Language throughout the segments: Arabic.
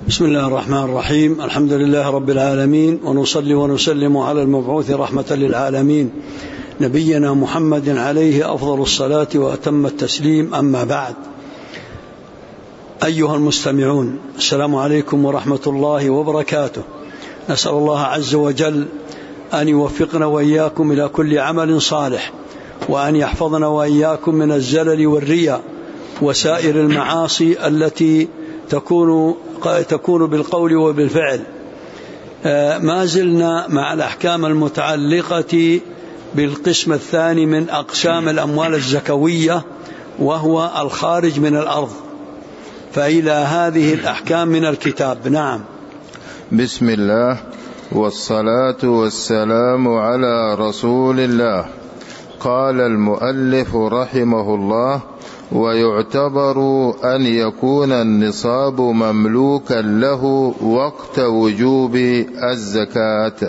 بسم الله الرحمن الرحيم. الحمد لله رب العالمين، ونصلي ونسلم على المبعوث رحمة للعالمين نبينا محمد عليه أفضل الصلاة وأتم التسليم. أما بعد، أيها المستمعون، السلام عليكم ورحمة الله وبركاته. نسأل الله عز وجل أن يوفقنا وإياكم إلى كل عمل صالح، وأن يحفظنا وإياكم من الزلل والرياء وسائر المعاصي التي تكون بالقول وبالفعل. ما زلنا مع الأحكام المتعلقة بالقسم الثاني من أقسام الأموال الزكوية، وهو الخارج من الأرض. فإلى هذه الأحكام من الكتاب. نعم. بسم الله والصلاة والسلام على رسول الله. قال المؤلف رحمه الله: ويعتبر أن يكون النصاب مملوكا له وقت وجوب الزكاة.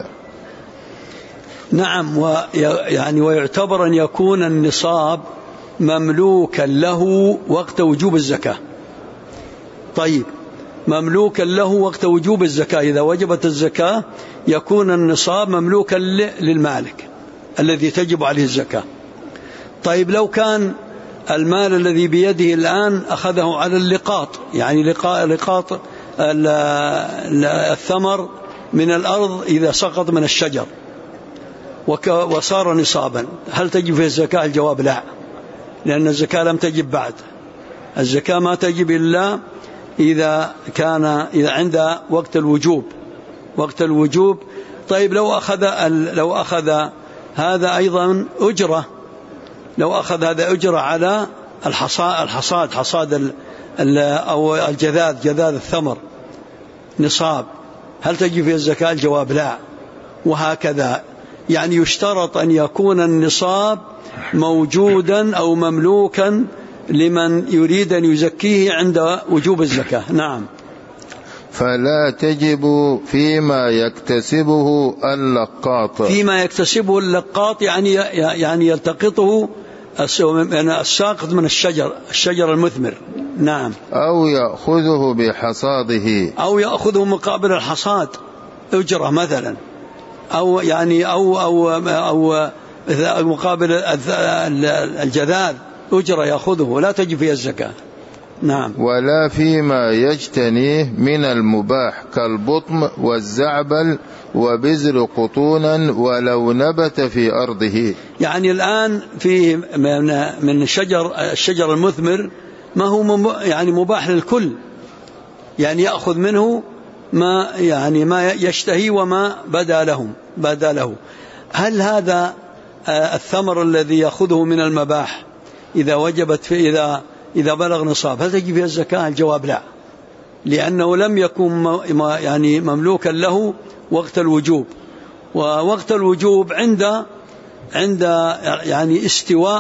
نعم، ويعتبر أن يكون النصاب مملوكا له وقت وجوب الزكاة. طيب، مملوكا له وقت وجوب الزكاة، إذا وجبت الزكاة يكون النصاب مملوكا للمالك الذي تجب عليه الزكاة. طيب، لو كان المال الذي بيده الآن أخذه على اللقاط، يعني لقاط الثمر من الأرض إذا سقط من الشجر وصار نصابا، هل تجب فيه الزكاة؟ الجواب لا، لأن الزكاة لم تجب بعد. الزكاة ما تجب إلا إذا عند وقت الوجوب. طيب، لو أخذ هذا أيضا أجرة، على حصاد أو جذاذ الثمر نصاب، هل تجب فيه الزكاة؟ الجواب لا. وهكذا، يعني يشترط أن يكون النصاب موجودا أو مملوكا لمن يريد أن يزكيه عند وجوب الزكاة. نعم. فلا تجب فيما يكتسبه اللقاط، يعني يلتقطه الساقط من الشجر المثمر. نعم. أو يأخذه بحصاده، أو يأخذه مقابل الحصاد أجرة مثلا، أو مقابل الجذاذ أجرة يأخذه، ولا تجب فيها الزكاة. نعم. ولا فيما يجتنيه من المباح كالبطم والزعبل وبذر قطونا ولو نبت في أرضه. يعني الآن فيه من الشجر المثمر ما هو مباح للكل، يعني يأخذ منه ما يشتهي وما بدا له. هل هذا الثمر الذي يأخذه من المباح إذا بلغ نصاب هل تجب فيه الزكاة؟ الجواب لا، لأنه لم يكن مملوكا له وقت الوجوب. ووقت الوجوب عند استواء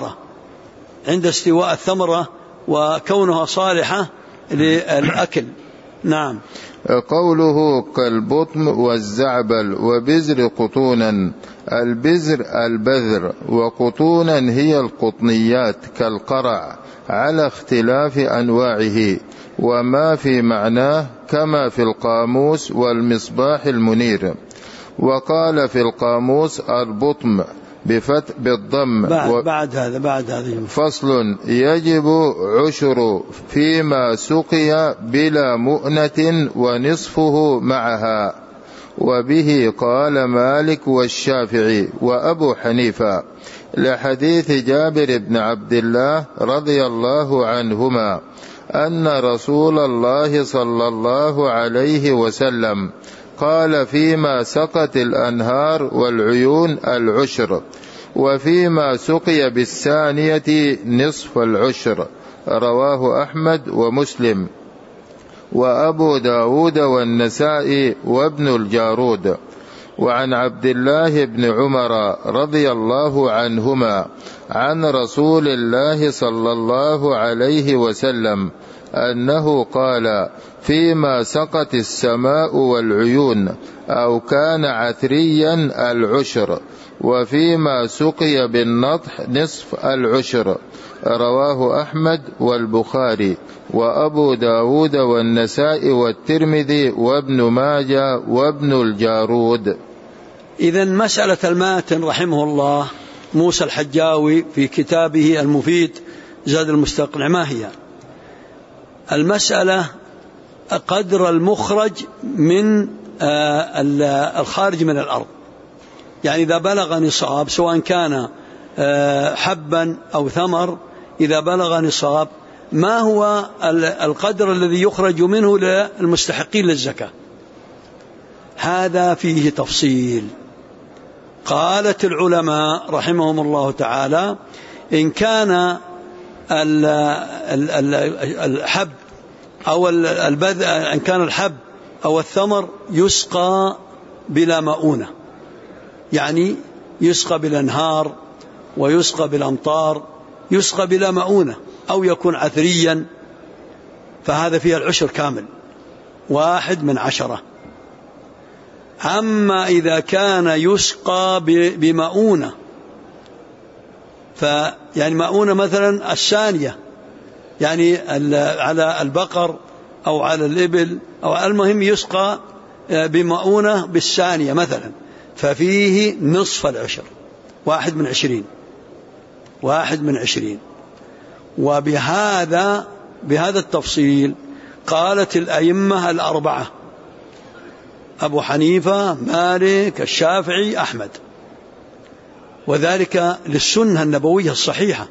الثمرة وكونها صالحة للأكل. نعم. قوله كالبطم والزعبل وبذر قطونا، البذر وقطونا هي القطنيات كالقرع على اختلاف أنواعه وما في معناه، كما في القاموس والمصباح المنير. وقال في القاموس البطم بالضم. بعد هذا فصل: يجب عشر فيما سقي بلا مؤنة ونصفه معها. وبه قال مالك والشافعي وأبو حنيفة، لحديث جابر بن عبد الله رضي الله عنهما أن رسول الله صلى الله عليه وسلم قال: فيما سقت الأنهار والعيون العشر، وفيما سقي بالثانية نصف العشر. رواه أحمد ومسلم وأبو داود والنسائي وابن الجارود. وعن عبد الله بن عمر رضي الله عنهما عن رسول الله صلى الله عليه وسلم أنه قال فيما سقت السماء والعيون أو كان عثريا العشر، وفيما سقي بالنضح نصف العشر. رواه أحمد والبخاري وأبو داود والنسائي والترمذي وابن ماجه وابن الجارود. إذن مسألة الماتن رحمه الله موسى الحجاوي في كتابه المفيد زاد المستقنع ما هي؟ المسألة قدر المخرج من الخارج من الأرض، يعني إذا بلغ نصاب سواء كان حبا أو ثمر، إذا بلغ نصاب ما هو القدر الذي يخرج منه للمستحقين للزكاة؟ هذا فيه تفصيل. قالت العلماء رحمهم الله تعالى إن كان الحب أو البذر، إن كان الحب أو الثمر يسقى بلا مؤونة، يعني يسقى بالأنهار ويسقى بالأمطار، يسقى بلا مؤونة، أو يكون عثريا، فهذا فيه العشر كامل 1/10. أما إذا كان يسقى بمؤونة، يعني مؤونة مثلا الثانية، يعني على البقر أو على الإبل أو المهم يسقى بمؤونة بالثانية مثلا، ففيه نصف العشر 1/20. وبهذا التفصيل قالت الأئمة الأربعة: أبو حنيفة، مالك، الشافعي، أحمد. وذلك للسنة النبوية الصحيحة.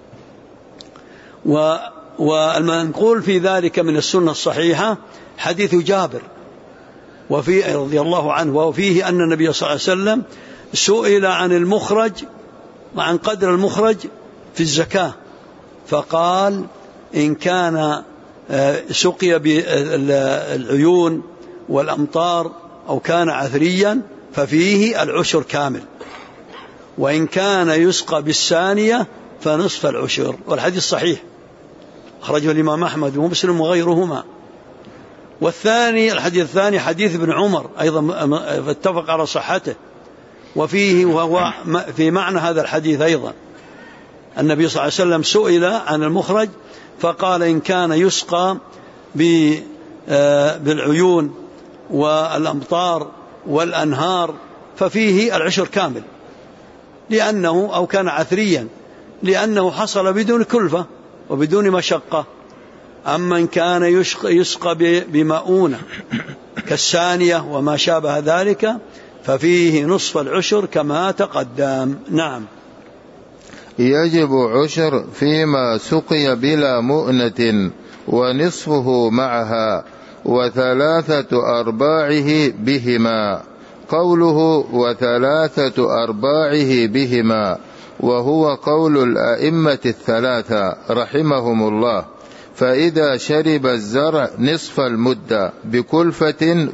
والمنقول في ذلك من السنة الصحيحة حديث جابر وفيه رضي الله عنه، وفيه أن النبي صلى الله عليه وسلم سئل عن المخرج وعن قدر المخرج في الزكاة، فقال إن كان سقي بالعيون والأمطار أو كان عثريا ففيه العشر كامل، وإن كان يسقى بالثانية فنصف العشر. والحديث صحيح أخرجه الإمام أحمد ومسلم وغيرهما. والثاني الحديث الثاني حديث ابن عمر أيضا اتفق على صحته، وفيه وهو في معنى هذا الحديث أيضا النبي صلى الله عليه وسلم سئل عن المخرج فقال إن كان يسقى بالعيون والأمطار والأنهار ففيه العشر كامل، لأنه أو كان عثريا لأنه حصل بدون كلفة وبدون مشقة. أما إن كان يسقى بمؤونة كالثانية وما شابه ذلك ففيه نصف العشر كما تقدم. نعم. يجب عشر فيما سقي بلا مؤنة ونصفه معها وثلاثة أرباعه بهما. قوله وثلاثة أرباعه بهما وهو قول الأئمة الثلاثة رحمهم الله. فإذا شرب الزرع نصف المدة بكلفة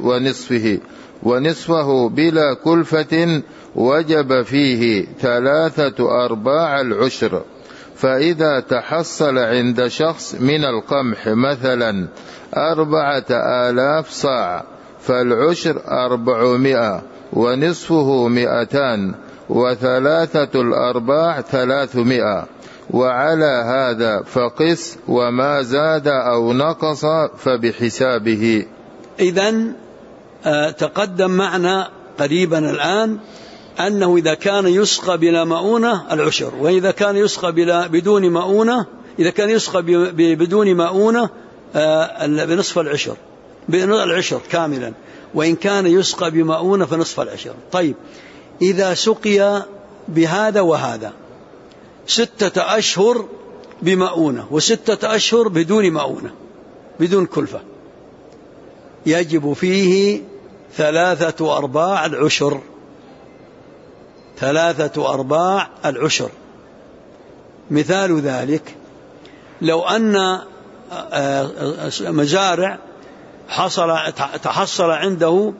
ونصفه بلا كلفة وجب فيه 3/4 العشر. فإذا تحصل عند شخص من القمح مثلا 4000 صاع فالعشر 400 ونصفه 200 و3/4 300. وعلى هذا فقس وما زاد أو نقص فبحسابه. إذن تقدم معنا قريبا الآن أنه إذا كان يسقى بلا مؤونة العشر، وإذا كان يسقى بدون مؤونة، إذا كان يسقى بدون مؤونة بنصف العشر، العشر كاملا، وإن كان يسقى بمؤونة فنصف العشر. طيب إذا سقي بهذا وهذا 6 أشهر بمؤونة و6 أشهر بدون مؤونة بدون كلفة، يجب فيه 3/4 العشر. 3/4 العشر. مثال ذلك لو أن مزارع تحصل عنده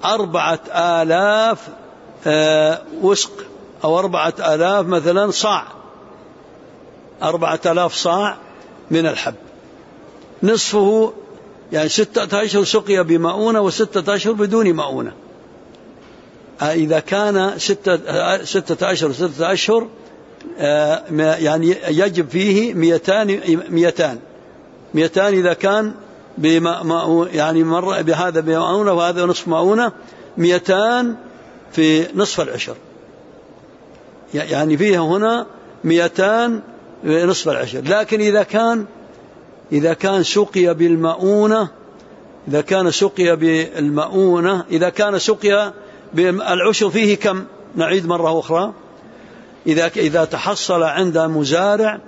4000 وسق أو 4000 مثلا صاع، 4000 صاع من الحب، نصفه يعني 6 أشهر سقي بمؤونة و6 أشهر بدون مؤونة. إذا كان 6 أشهر 6 أشهر يعني يجب فيه 200 إذا كان يعني مرة بهذا بمؤونة وهذا نصف مؤونة، 200 في نصف العشر، يعني فيها هنا 200 في نصف العشر. لكن إذا كان سقي بالمؤونة، إذا كان سقي بالمؤونة، إذا كان سقي بالعشر فيه كم؟ نعيد مرة أخرى. إذا تحصل عند مزارع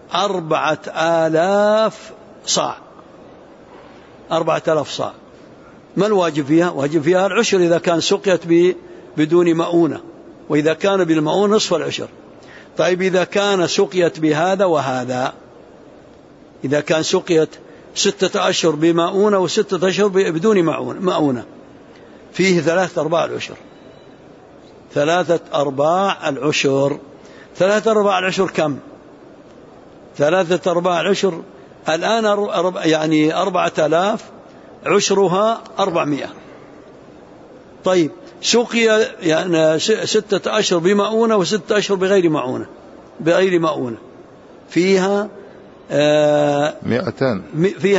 4000 صاع، 4000 صاع، ما الواجب فيها؟ واجب فيها العشر إذا كان سقيت بدون مؤونة، وإذا كان بالمؤونة نصف العشر. طيب إذا كان سقيت بهذا وهذا، إذا كان سقيت 6 أشهر بمؤونة و6 أشهر بدون مؤونة، فيه 3/4 العشر. 3/4 العشر. 3/4 العشر كم؟ 3/4 العشر الآن يعني 4000 عشرها 400. طيب سقي يعني 6 أشهر بمؤونة و6 أشهر بغير مؤونة، فيها 200.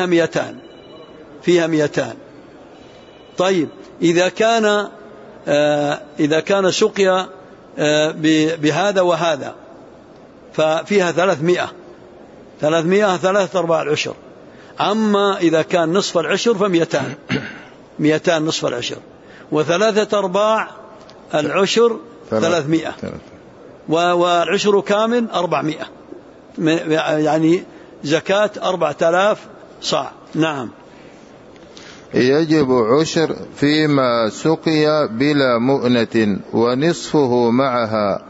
فيها 200. طيب إذا كان سقيا بهذا وهذا ففيها 300 3/4 العشر. أما إذا كان نصف العشر ف200 نصف العشر، و3/4 العشر 300، والعشر كامل 400، يعني زكاة 4000 صاع. نعم. يجب عشر فيما سقي بلا مؤنة ونصفه معها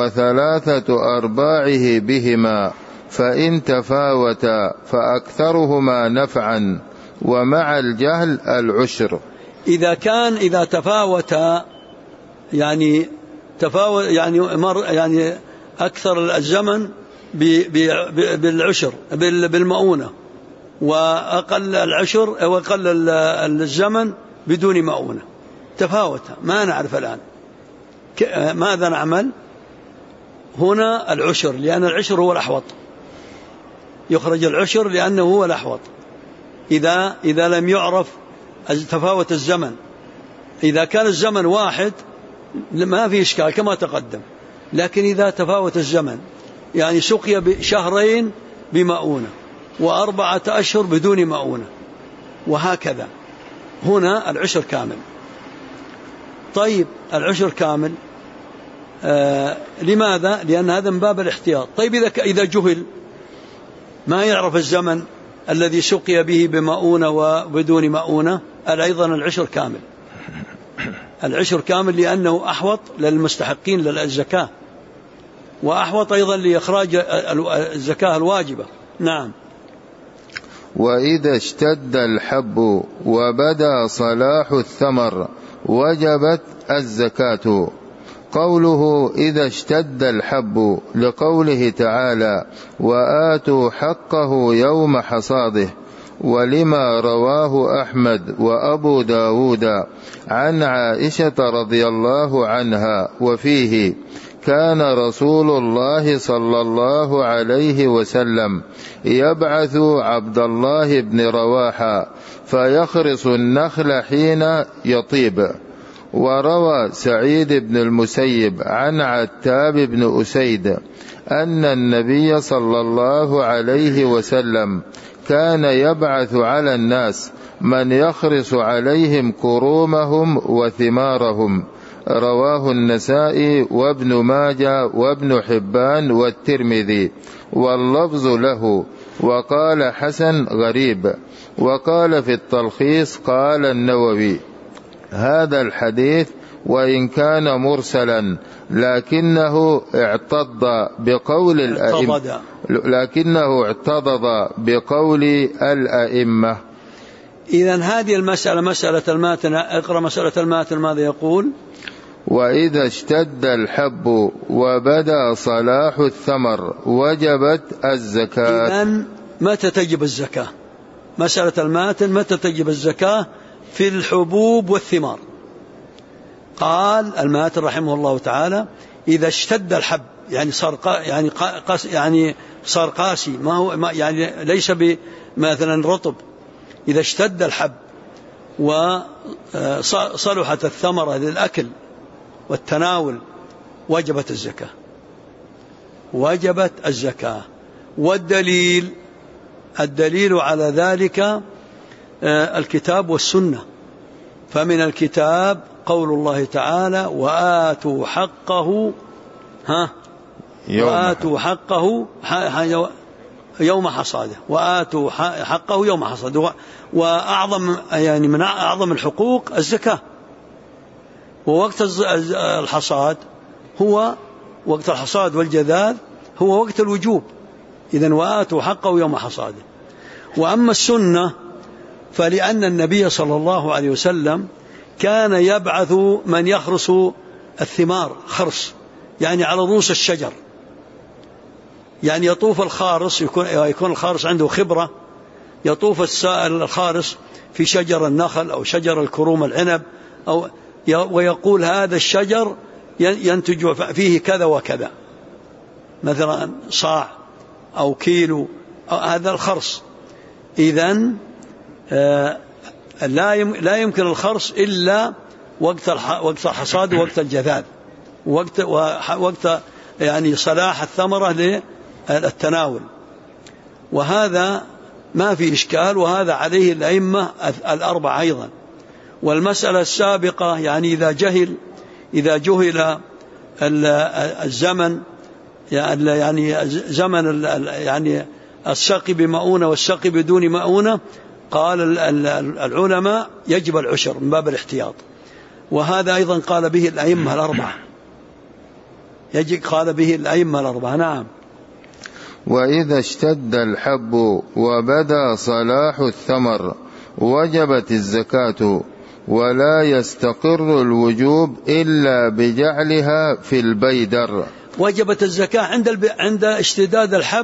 و3/4 بهما، فإن تفاوتا فأكثرهما نفعا، ومع الجهل العشر. إذا تفاوتا يعني أكثر الزمن بالعشر بالمؤونة، وأقل العشر وأقل الزمن بدون مؤونة، تفاوت. ما نعرف الآن ماذا نعمل هنا. العشر، لأن العشر هو الأحوط، يخرج العشر لأنه هو الأحوط. إذا لم يعرف تفاوت الزمن، إذا كان الزمن واحد ما في إشكال كما تقدم، لكن إذا تفاوت الزمن يعني سقي بشهرين بمؤونة و4 أشهر بدون مؤونة وهكذا، هنا العشر كامل. طيب العشر كامل لماذا؟ لأن هذا من باب الاحتياط. طيب إذا جهل ما يعرف الزمن الذي سقي به بمؤونة وبدون مؤونة، أيضا العشر كامل. العشر كامل لأنه أحوط للمستحقين للزكاة، وأحوط أيضا لإخراج الزكاة الواجبة. نعم. وإذا اشتد الحب وبدا صلاح الثمر وجبت الزكاة. قوله إذا اشتد الحب لقوله تعالى وآتوا حقه يوم حصاده، ولما رواه أحمد وأبو داود عن عائشة رضي الله عنها وفيه كان رسول الله صلى الله عليه وسلم يبعث عبد الله بن رواحة فيخرص النخل حين يطيب. وروى سعيد بن المسيب عن عتاب بن أسيد أن النبي صلى الله عليه وسلم كان يبعث على الناس من يخرص عليهم كرومهم وثمارهم. رواه النسائي وابن ماجه وابن حبان والترمذي، واللفظ له، وقال حسن غريب. وقال في التلخيص قال النووي هذا الحديث وإن كان مرسلا لكنه اعتضد بقول الأئمة. إذن هذه المسألة مسألة الماتن. اقرأ مسألة الماتن ماذا يقول؟ وإذا اشتد الحب وبدا صلاح الثمر وجبت الزكاة. إذن متى تجب الزكاة؟ مسألة الماتن متى تجب الزكاة؟ في الحبوب والثمار. قال الماتن رحمه الله تعالى إذا اشتد الحب، يعني صار قاسي، ما هو يعني ليس بمثلا رطب، إذا اشتد الحب وصلحت الثمرة للأكل والتناول وجبت الزكاة، وجبت الزكاة. والدليل على ذلك الكتاب والسنة. فمن الكتاب قول الله تعالى وآتوا حقه يوم حصاده، وآتوا حقه يوم حصاده. وأعظم يعني من أعظم الحقوق الزكاة. ووقت الحصاد هو وقت الحصاد والجذاذ هو وقت الوجوب. إذن وآتوا حقه يوم حصاده. وأما السنة فلأن النبي صلى الله عليه وسلم كان يبعث من يخرس الثمار، خرس يعني على رؤوس الشجر، يعني يطوف الخارس، يكون الخارس عنده خبرة، يطوف الخارس في شجر النخل أو شجر الكروم العنب ويقول هذا الشجر ينتج فيه كذا وكذا، مثلا صاع أو كيلو هذا الخرس. إذن لا يمكن الخرس إلا وقت الحصاد ووقت الجذاذ، وقت يعني صلاح الثمرة للتناول. وهذا ما في إشكال، وهذا عليه الأئمة الأربعة أيضا. والمسألة السابقة يعني إذا جهل الزمن، يعني زمن يعني السقي بمؤونة والسقي بدون مؤونة، قال العلماء يجب العشر من باب الاحتياط. وهذا أيضا قال به الأئمة الأربعة، قال به الأئمة الأربعة. نعم. وإذا اشتد الحب وبدا صلاح الثمر وجبت الزكاة، ولا يستقر الوجوب إلا بجعلها في البيدر. وجبت الزكاة عند اشتداد الحب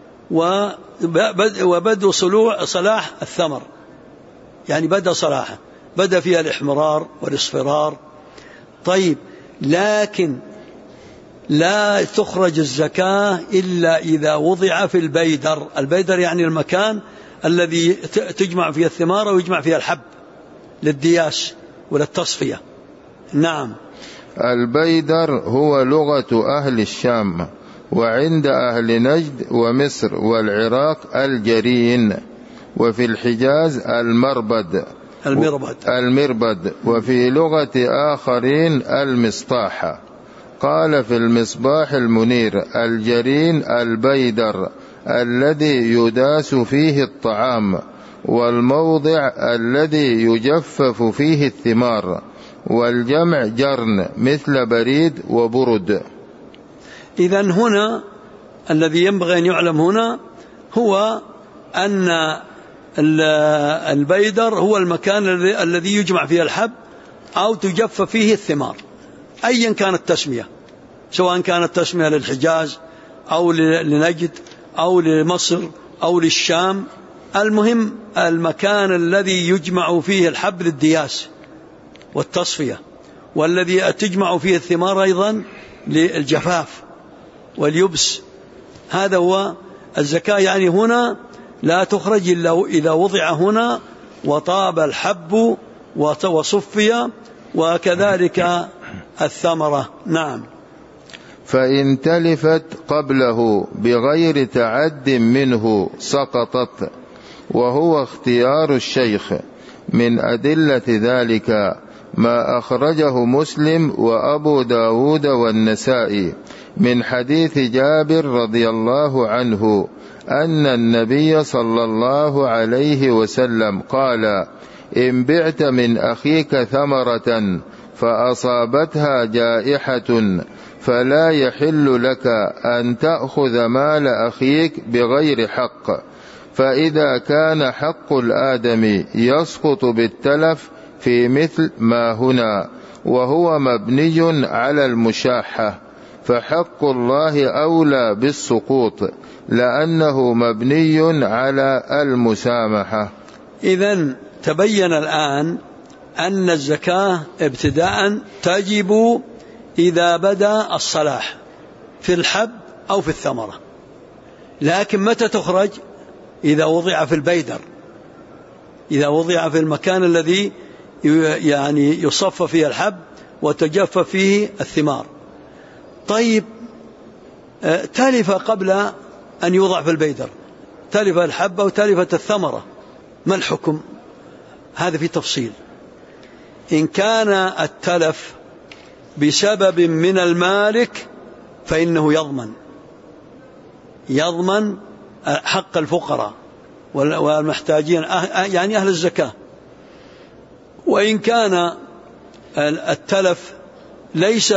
وبدء صلاح الثمر، يعني بدأ صلاحه، بدأ فيها الإحمرار والاصفرار. طيب، لكن لا تخرج الزكاة إلا إذا وضع في البيدر. البيدر يعني المكان الذي تجمع فيه الثمار ويجمع فيها الحب للدياس وللتصفية. نعم. البيدر هو لغة أهل الشام، وعند أهل نجد ومصر والعراق الجرين، وفي الحجاز المربد، وفي لغة آخرين المصطاح. قال في المصباح المنير الجرين البيدر الذي يداس فيه الطعام، والموضع الذي يجفف فيه الثمار، والجمع جرن مثل بريد وبرد. إذن هنا الذي ينبغي أن يعلم هنا هو أن البيدر هو المكان الذي يجمع فيه الحب أو تجف فيه الثمار، أيا كانت التسمية، سواء كانت تسمية للحجاز أو لنجد أو لمصر أو للشام. المهم المكان الذي يجمع فيه الحب للدياس والتصفية، والذي تجمع فيه الثمار أيضا للجفاف واليبس. هذا هو الزكاة. يعني هنا لا تخرج إلا إذا وضع هنا وطاب الحب وصفي، وكذلك الثمرة. نعم. فإن تلفت قبله بغير تعد منه سقطت، وهو اختيار الشيخ. من أدلة ذلك ما أخرجه مسلم وأبو داود والنسائي من حديث جابر رضي الله عنه أن النبي صلى الله عليه وسلم قال: إن بعت من أخيك ثمرة فأصابتها جائحة فلا يحل لك أن تأخذ مال أخيك بغير حق، فإذا كان حق الآدم يسقط بالتلف في مثل ما هنا وهو مبني على المشاحة، فحق الله أولى بالسقوط لأنه مبني على المسامحة. إذن تبين الآن أن الزكاة ابتداء تجب إذا بدأ الصلاح في الحب أو في الثمرة، لكن متى تخرج؟ إذا وضع في البيدر، إذا وضع في المكان الذي يعني يصف فيه الحب وتجف فيه الثمار. طيب تلف قبل أن يوضع في البيدر، تلف الحب أو تلفت الثمرة، ما الحكم؟ هذا في تفصيل. إن كان التلف بسبب من المالك فإنه يضمن حق الفقراء والمحتاجين، يعني أهل الزكاة. وإن كان التلف ليس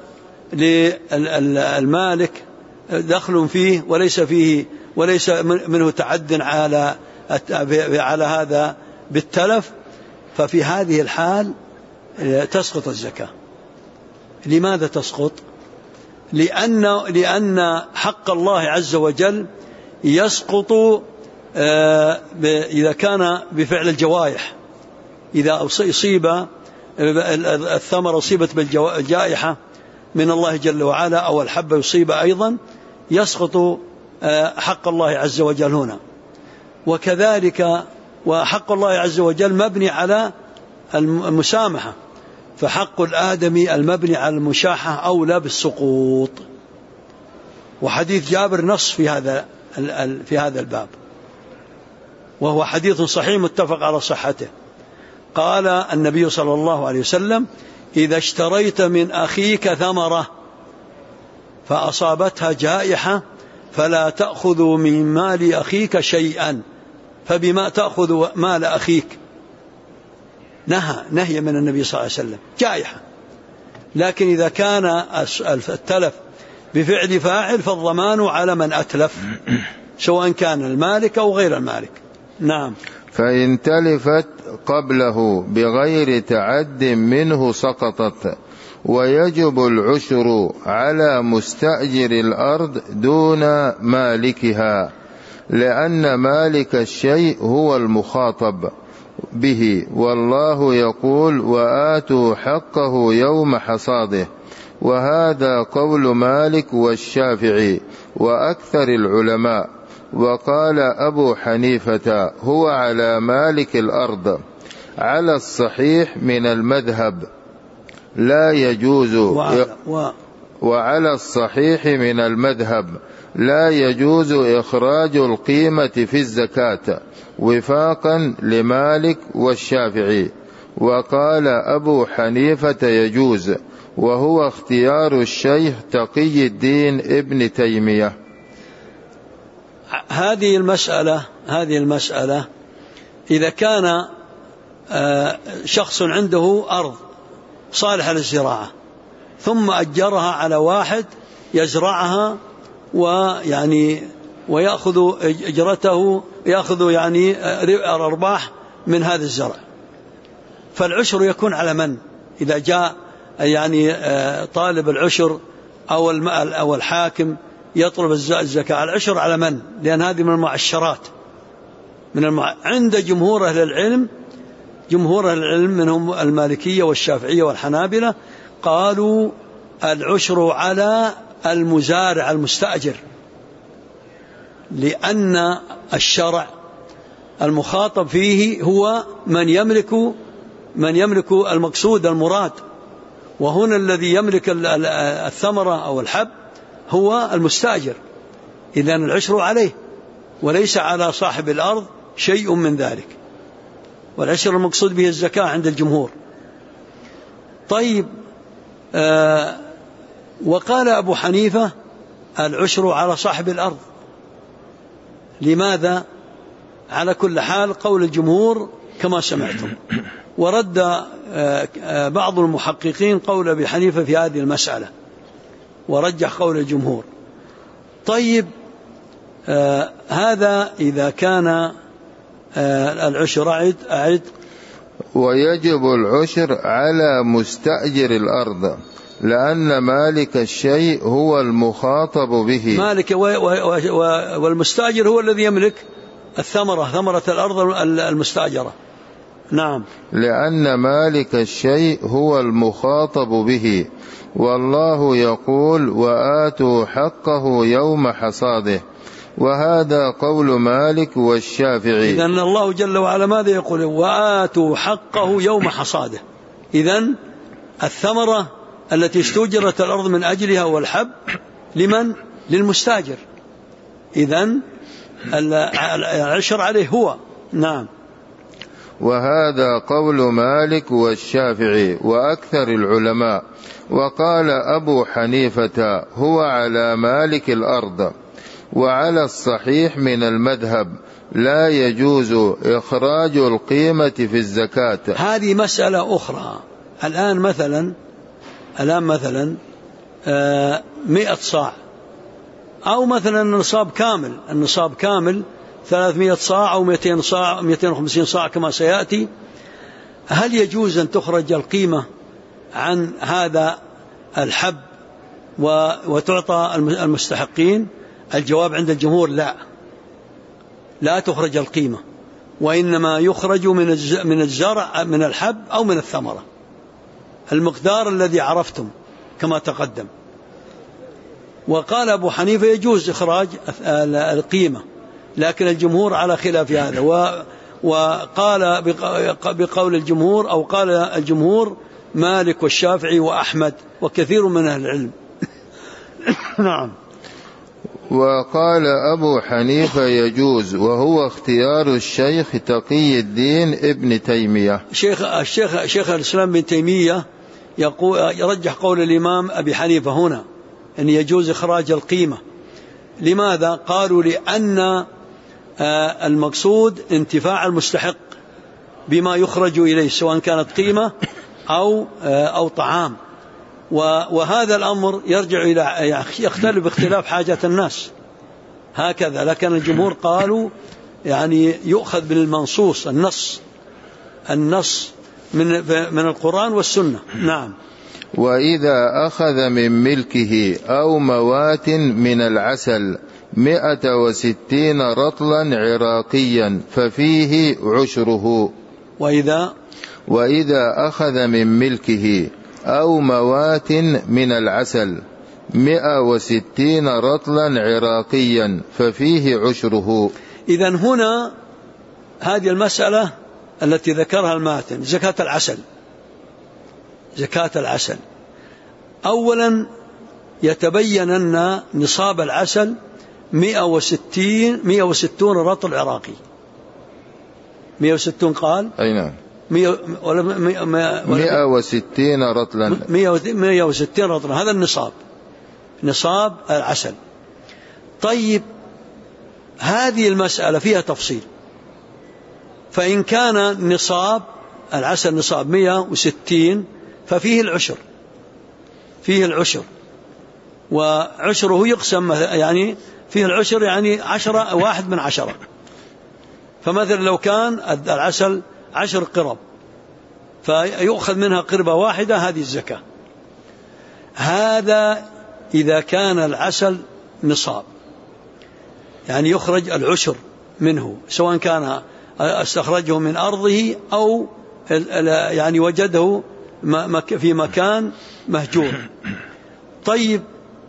للمالك دخل فيه وليس منه تعد على هذا بالتلف، ففي هذه الحال تسقط الزكاة. لماذا تسقط؟ لأن حق الله عز وجل يسقط إذا كان بفعل الجوائح. إذا أصيب الثمرة أصيبت بالجائحة من الله جل وعلا أو الحب يصيب أيضا، يسقط حق الله عز وجل هنا. وكذلك وحق الله عز وجل مبني على المسامحة، فحق الآدمي المبني على المشاحة أولى بالسقوط. وحديث جابر نص في هذا الباب، وهو حديث صحيح متفق على صحته. قال النبي صلى الله عليه وسلم: إذا اشتريت من أخيك ثمرة فأصابتها جائحة فلا تأخذوا من مال أخيك شيئا، فبما تأخذ مال أخيك؟ نهي من النبي صلى الله عليه وسلم، جائحة. لكن إذا كان التلف بفعل فاعل فالضمان على من أتلف، سواء كان المالك أو غير المالك. نعم. فإن تلفت قبله بغير تعد منه سقطت، ويجب العشر على مستأجر الأرض دون مالكها، لأن مالك الشيء هو المخاطب به، والله يقول: وآتوا حقه يوم حصاده. وهذا قول مالك والشافعي وأكثر العلماء. وقال أبو حنيفة: هو على مالك الأرض على الصحيح من المذهب لا يجوز، وعلى الصحيح من المذهب لا يجوز إخراج القيمة في الزكاة وفاقا لمالك والشافعي. وقال أبو حنيفة: يجوز، وهو اختيار الشيخ تقي الدين ابن تيمية. هذه المسألة إذا كان شخص عنده أرض صالحة للزراعة ثم أجرها على واحد يزرعها ويأخذ أجرته، يأخذ الأرباح من هذا الزرع، فالعشر يكون على من؟ إذا جاء طالب العشر أو الحاكم يطلب الزكاة، العشر على من؟ لأن هذه من المعشرات عند جمهور أهل العلم منهم المالكية والشافعية والحنابلة، قالوا العشر على المزارع المستأجر، لأن الشرع المخاطب فيه هو من يملك المقصود المراد، وهنا الذي يملك الثمرة أو الحب هو المستأجر، إذن العشر عليه وليس على صاحب الأرض شيء من ذلك، والعشر المقصود به الزكاة عند الجمهور. طيب، وقال أبو حنيفة: العشر على صاحب الأرض. لماذا؟ على كل حال قول الجمهور كما سمعتم، ورد بعض المحققين قول أبي حنيفة في هذه المسألة ورجح قول الجمهور. طيب، هذا إذا كان العشر أعد. ويجب العشر على مستأجر الأرض، لأن مالك الشيء هو المخاطب به. مالك والمستأجر هو الذي يملك الثمرة، ثمرة الأرض المستأجرة. نعم. لأن مالك الشيء هو المخاطب به، والله يقول وآتوا حقه يوم حصاده، وهذا قول مالك والشافعي. إذن الله جل وعلا ماذا يقول؟ وآتوا حقه يوم حصاده. إذن الثمرة التي استوجرت الأرض من أجلها والحب لمن؟ للمستاجر. إذن العشر عليه هو. نعم. وهذا قول مالك والشافعي وأكثر العلماء. وقال أبو حنيفة هو على مالك الأرض. وعلى الصحيح من المذهب لا يجوز إخراج القيمة في الزكاة. هذه مسألة أخرى. الآن مثلا 100 صاع، أو مثلا النصاب كامل 300 صاع أو 200 صاع 250 صاع كما سيأتي. هل يجوز أن تخرج القيمة عن هذا الحب وتعطى المستحقين؟ الجواب عند الجمهور لا تخرج القيمة، وإنما يخرج من الزرع، من الحب أو من الثمرة، المقدار الذي عرفتم كما تقدم. وقال أبو حنيفة يجوز إخراج القيمة، لكن الجمهور على خلاف هذا، وقال بقول الجمهور، أو قال الجمهور مالك والشافعي وأحمد وكثير من أهل العلم. نعم. وقال أبو حنيفة يجوز، وهو اختيار الشيخ تقي الدين ابن تيمية. شيخ الإسلام ابن تيمية يرجح قول الإمام أبي حنيفة هنا أن يجوز إخراج القيمة. لماذا؟ قالوا لأن المقصود انتفاع المستحق بما يخرج إليه، سواء كانت قيمة أو طعام، وهذا الأمر يرجع إلى يختلف باختلاف حاجة الناس هكذا. لكن الجمهور قالوا يعني يؤخذ بالمنصوص، النص من القرآن والسنة. نعم. وإذا أخذ من ملكه أو موات من العسل 160 رطلا عراقيا ففيه عشره. وإذا أخذ من ملكه أو موات من العسل 160 رطلا عراقيا ففيه عشره. إذن هنا هذه المسألة التي ذكرها الماتن، زكاة العسل. أولا يتبين أن نصاب العسل 160 رطل عراقي. 160 قال؟ أي نعم. 160 رطلا. 160 رطلا، هذا نصاب العسل. طيب هذه المسألة فيها تفصيل. فإن كان نصاب العسل نصاب 160 ففيه العشر، وعشره يقسم، يعني فيه العشر يعني 10 واحد من 10. فمثلا لو كان العسل 10 قرب فيؤخذ منها قربة واحدة، هذه الزكاة. هذا إذا كان العسل نصاب، يعني يخرج العشر منه، سواء كان استخرجه من أرضه أو يعني وجده في مكان مهجور. طيب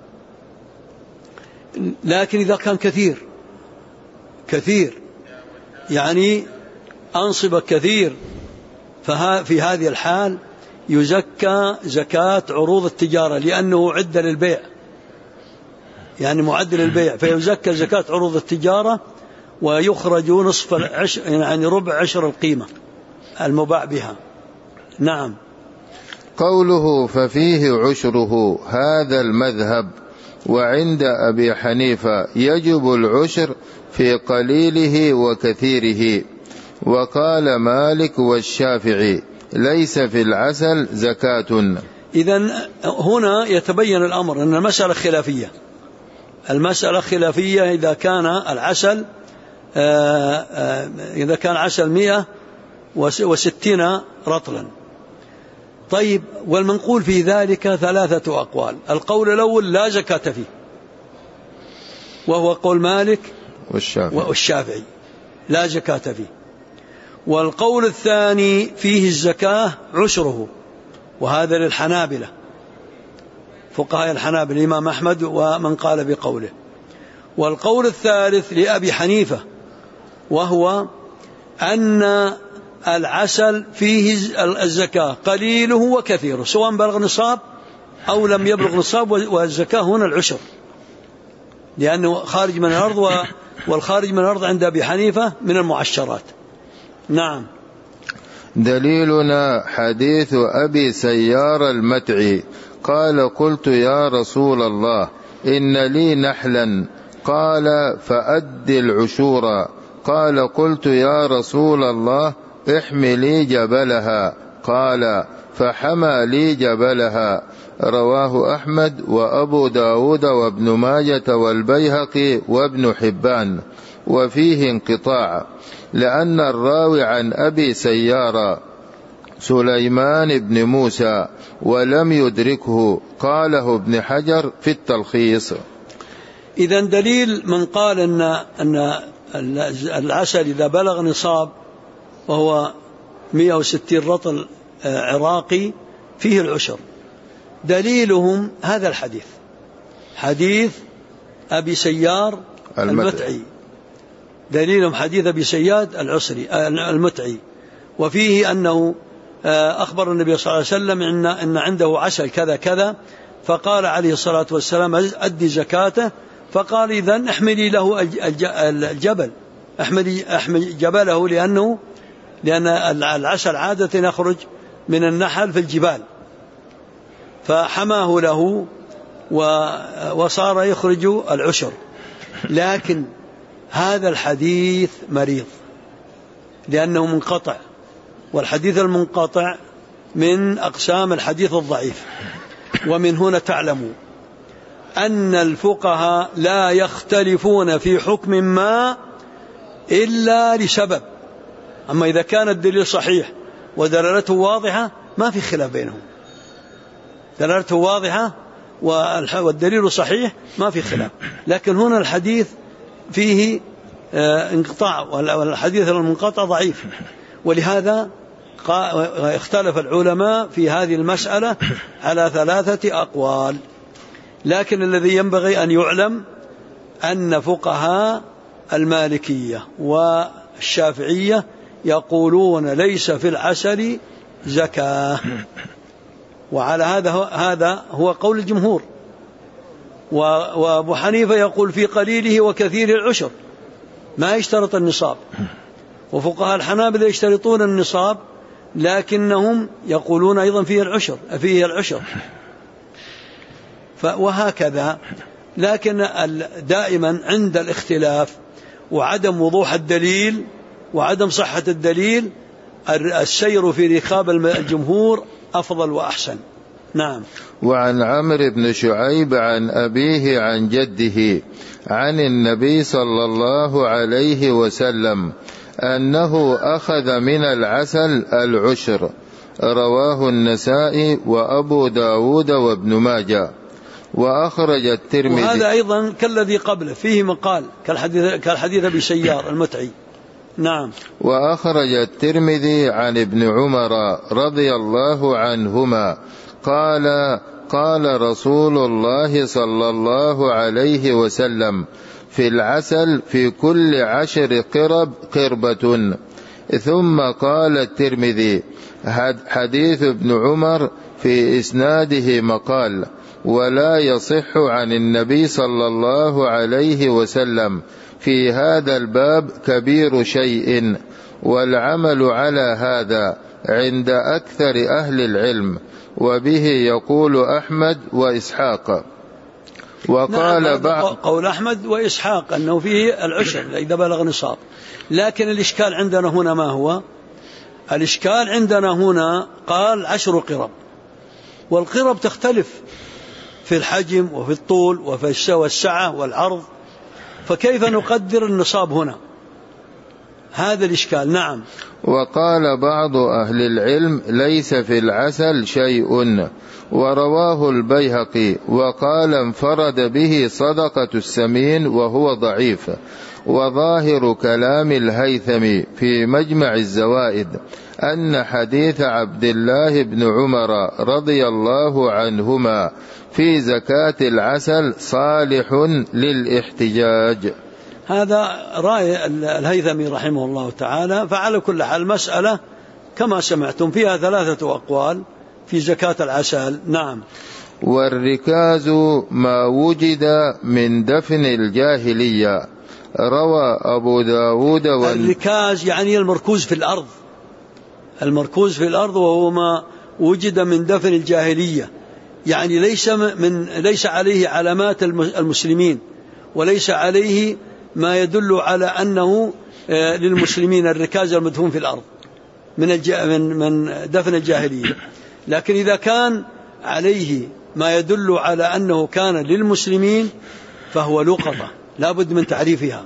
لكن إذا كان كثير يعني أنصب كثير، ففي هذه الحال يزكى زكاة عروض التجارة، لأنه عد للبيع، يعني معد للبيع، فيزكى زكاة عروض التجارة ويخرج نصف العشر، يعني ربع عشر القيمة المباع بها. نعم. قوله ففيه عشره، هذا المذهب. وعند أبي حنيفة يجب العشر في قليله وكثيره. وقال مالك والشافعي ليس في العسل زكاة. إذن هنا يتبين الأمر أن المسألة خلافية إذا كان العسل إذا كان عسل 160 رطلا. طيب والمنقول في ذلك 3 أقوال. القول الأول لا زكاة فيه، وهو قول مالك والشافعي. لا زكاة فيه. والقول الثاني فيه الزكاة عشره، وهذا للحنابلة، فقهاء الحنابلة الإمام أحمد ومن قال بقوله. والقول الثالث لأبي حنيفة، وهو أن العسل فيه الزكاة قليله وكثيره، سواء بلغ نصاب أو لم يبلغ نصاب، والزكاة هنا العشر، لأنه خارج من الأرض، والخارج من الأرض عند أبي حنيفة من المعشرات. نعم. دليلنا حديث أبي سيار المتعي قال: قلت يا رسول الله إن لي نحلا، قال: فأد العشور. قال: قلت يا رسول الله احملي جبلها، قال: فحمى لي جبلها. رواه أحمد وأبو داود وابن ماجة والبيهقي وابن حبان. وفيه انقطاع، لأن الراوي عن أبي سيار سليمان بن موسى ولم يدركه، قاله ابن حجر في التلخيص. إذن دليل من قال أن العسل إذا بلغ نصاب وهو 160 رطل عراقي فيه العشر، دليلهم هذا الحديث، حديث أبي سيار المتعي، دليلهم حديث أبي سياد المتعي، وفيه أنه أخبر النبي صلى الله عليه وسلم إن عنده عسل كذا كذا، فقال عليه الصلاة والسلام: أدي زكاته. فقال: إذن احملي له الجبل، احمل جبله، لأن العسل عادة يخرج من النحل في الجبال، فحماه له وصار يخرج العشر. لكن هذا الحديث مريض لأنه منقطع، والحديث المنقطع من أقسام الحديث الضعيف. ومن هنا تعلموا أن الفقهاء لا يختلفون في حكم ما إلا لسبب. أما إذا كان الدليل صحيح ودلالته واضحة ما في خلاف بينهم، دلالته واضحة والدليل صحيح ما في خلاف. لكن هنا الحديث فيه انقطاع، والحديث المنقطع ضعيف، ولهذا اختلف العلماء في هذه المسألة على 3 أقوال. لكن الذي ينبغي أن يعلم أن فقهاء المالكية والشافعية يقولون ليس في العسل زكاة، وعلى هذا هو قول الجمهور. وأبو حنيفة يقول في قليله وكثير العشر، ما يشترط النصاب. وفقهاء الحنابلة يشترطون النصاب، لكنهم يقولون أيضا فيه العشر. وهكذا. لكن دائما عند الاختلاف وعدم وضوح الدليل وعدم صحة الدليل السير في ركاب الجمهور أفضل وأحسن. نعم. وعن عمرو بن شعيب عن أبيه عن جده عن النبي صلى الله عليه وسلم أنه أخذ من العسل العشر. رواه النسائي وأبو داود وابن ماجة. وأخرج الترمذي. وهذا أيضا كالذي قبله فيه مقال كالحديث أبي سيار المتعي. نعم. وأخرج الترمذي عن ابن عمر رضي الله عنهما قال رسول الله صلى الله عليه وسلم: في العسل في كل 10 قرب قربة. ثم قال الترمذي: حديث ابن عمر في إسناده مقال، ولا يصح عن النبي صلى الله عليه وسلم في هذا الباب كبير شيء، والعمل على هذا عند أكثر أهل العلم، وبه يقول أحمد وإسحاق. وقال بعض قول أحمد وإسحاق أنه فيه العشر إذا بلغ نصاب. لكن الإشكال عندنا هنا ما هو؟ الإشكال عندنا هنا قال 10 قرب، والقرب تختلف في الحجم وفي الطول وفي السعة والعرض، فكيف نقدر النصاب هنا؟ هذا الإشكال. نعم. وقال بعض أهل العلم ليس في العسل شيء، ورواه البيهقي وقال انفرد به صدقة السمين وهو ضعيف. وظاهر كلام الهيثمي في مجمع الزوائد أن حديث عبد الله بن عمر رضي الله عنهما في زكاة العسل صالح للاحتجاج. هذا رأي الهيثمي رحمه الله تعالى. فعلى كل حال المسألة كما سمعتم فيها 3 أقوال في زكاة العسل. نعم. والركاز ما وجد من دفن الجاهلية. روى أبو داود الركاز يعني المركوز في الأرض، المركوز في الأرض، وهو ما وجد من دفن الجاهلية، يعني ليس عليه علامات المسلمين، وليس عليه ما يدل على أنه للمسلمين، الركاز المدفون في الأرض من دفن الجاهلية. لكن إذا كان عليه ما يدل على أنه كان للمسلمين فهو لقطة لا بد من تعريفها،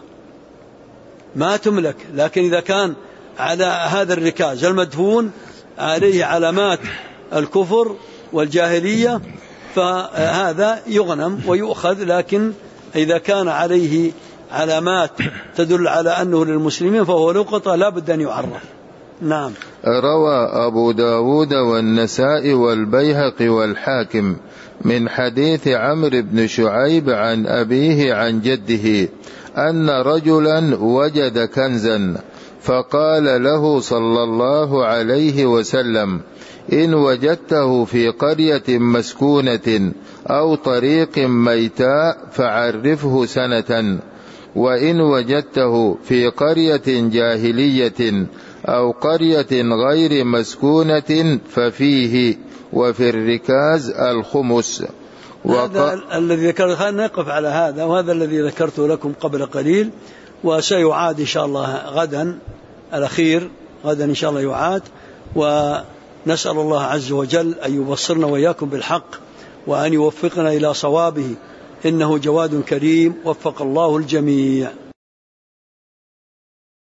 ما تملك. لكن إذا كان على هذا الركاز المدفون عليه علامات الكفر والجاهلية فهذا يغنم ويؤخذ. لكن إذا كان عليه علامات تدل على أنه للمسلمين فهو لقطة لا بد أن يعرف. نعم. روى أبو داود والنسائي والبيهقي والحاكم من حديث عمرو بن شعيب عن أبيه عن جده أن رجلا وجد كنزا فقال له صلى الله عليه وسلم إن وجدته في قرية مسكونة أو طريق ميتاء فعرفه سنة، وإن وجدته في قرية جاهلية أو قرية غير مسكونة ففيه، وفي الركاز الخمس. هذا الذي ذكرت، خلينا نقف على هذا، وهذا الذي ذكرته لكم قبل قليل، وسيعاد إن شاء الله غدا الأخير، غدا إن شاء الله يعاد. ونسأل الله عز وجل أن يبصرنا وإياكم بالحق وأن يوفقنا إلى صوابه، إنه جواد كريم، وفق الله الجميع.